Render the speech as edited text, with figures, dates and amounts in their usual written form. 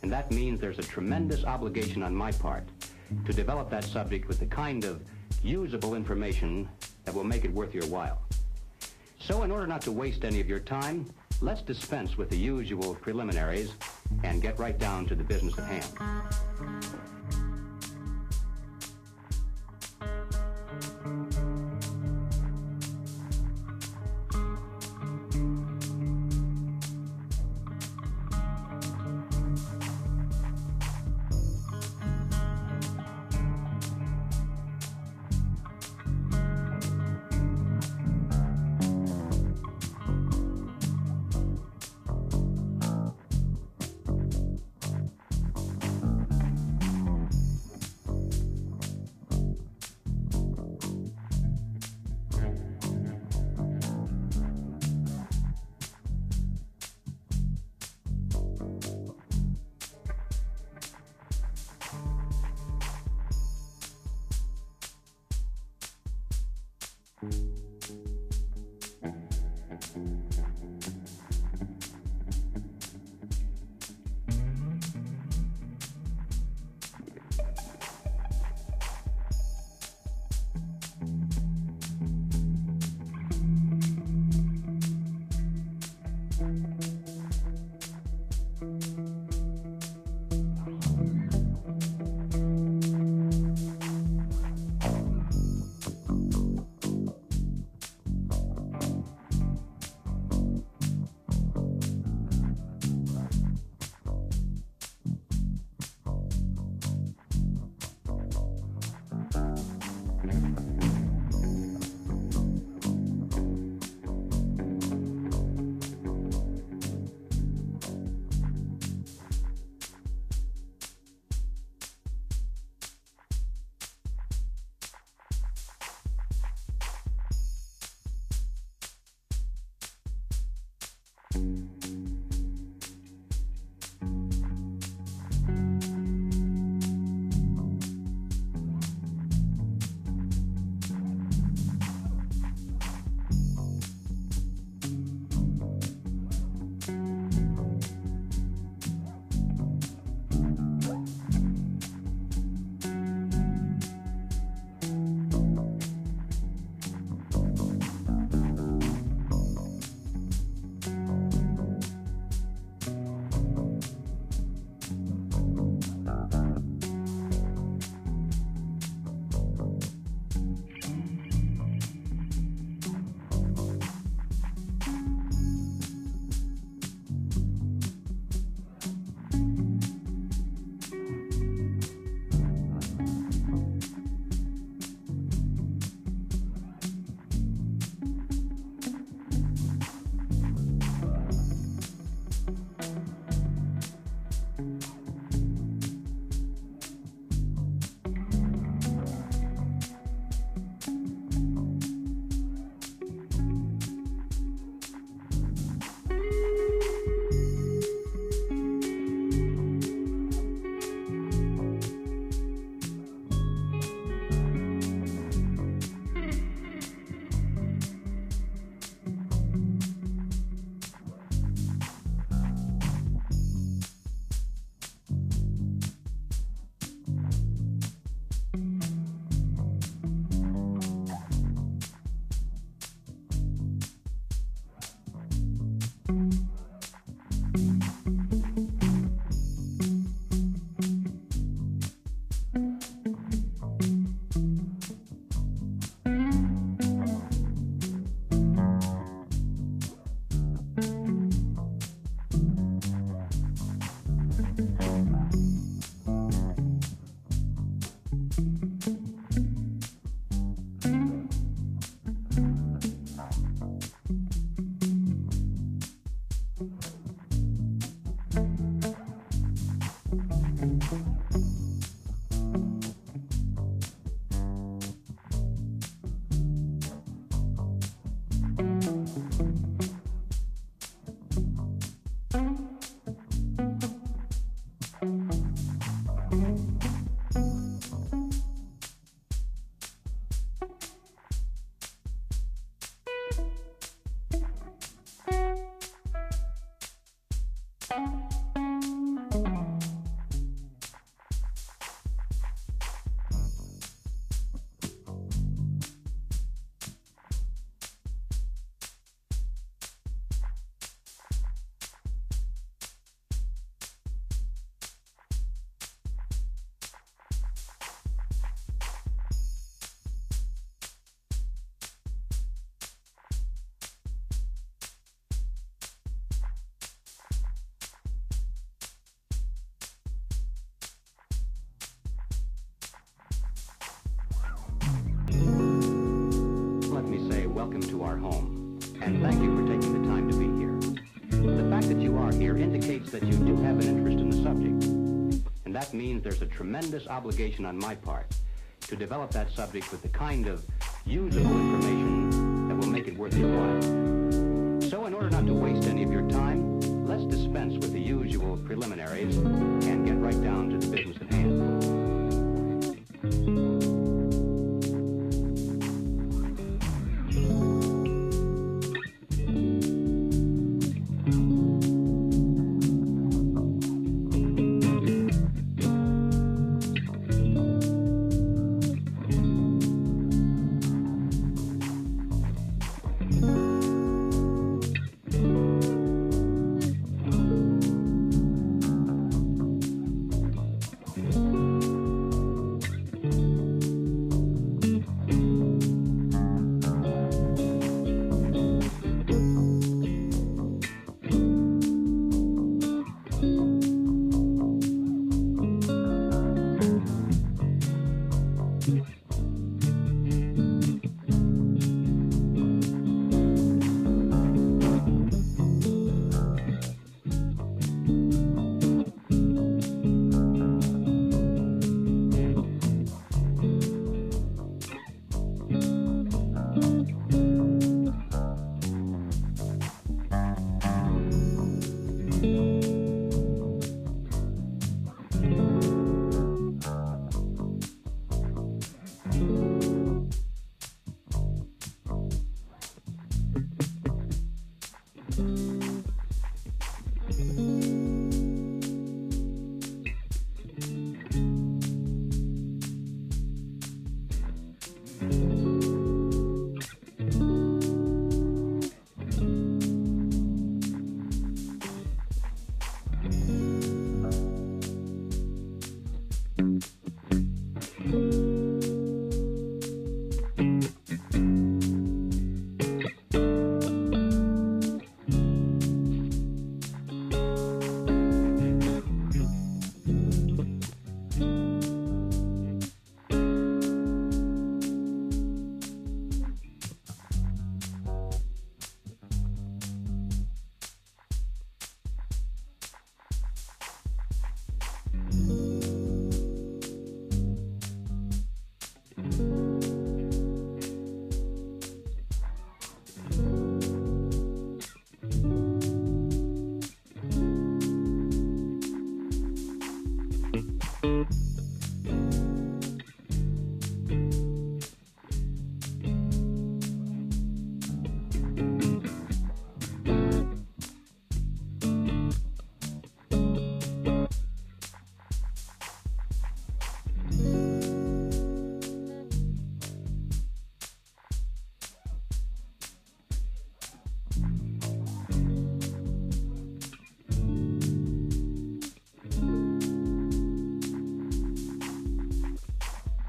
And that means there's a tremendous obligation on my part to develop that subject with the kind of usable information that will make it worth your while. So in order not to waste any of your time, let's dispense with the usual preliminaries and get right down to the business at hand. welcome to our home, and thank you for taking the time to be here. The fact that you are here indicates that you do have an interest in the subject, and that means there's a tremendous obligation on my part to develop that subject with the kind of usable information that will make it worth your while. So in order not to waste any of your time, let's dispense with the usual preliminaries and get right down to the business at hand.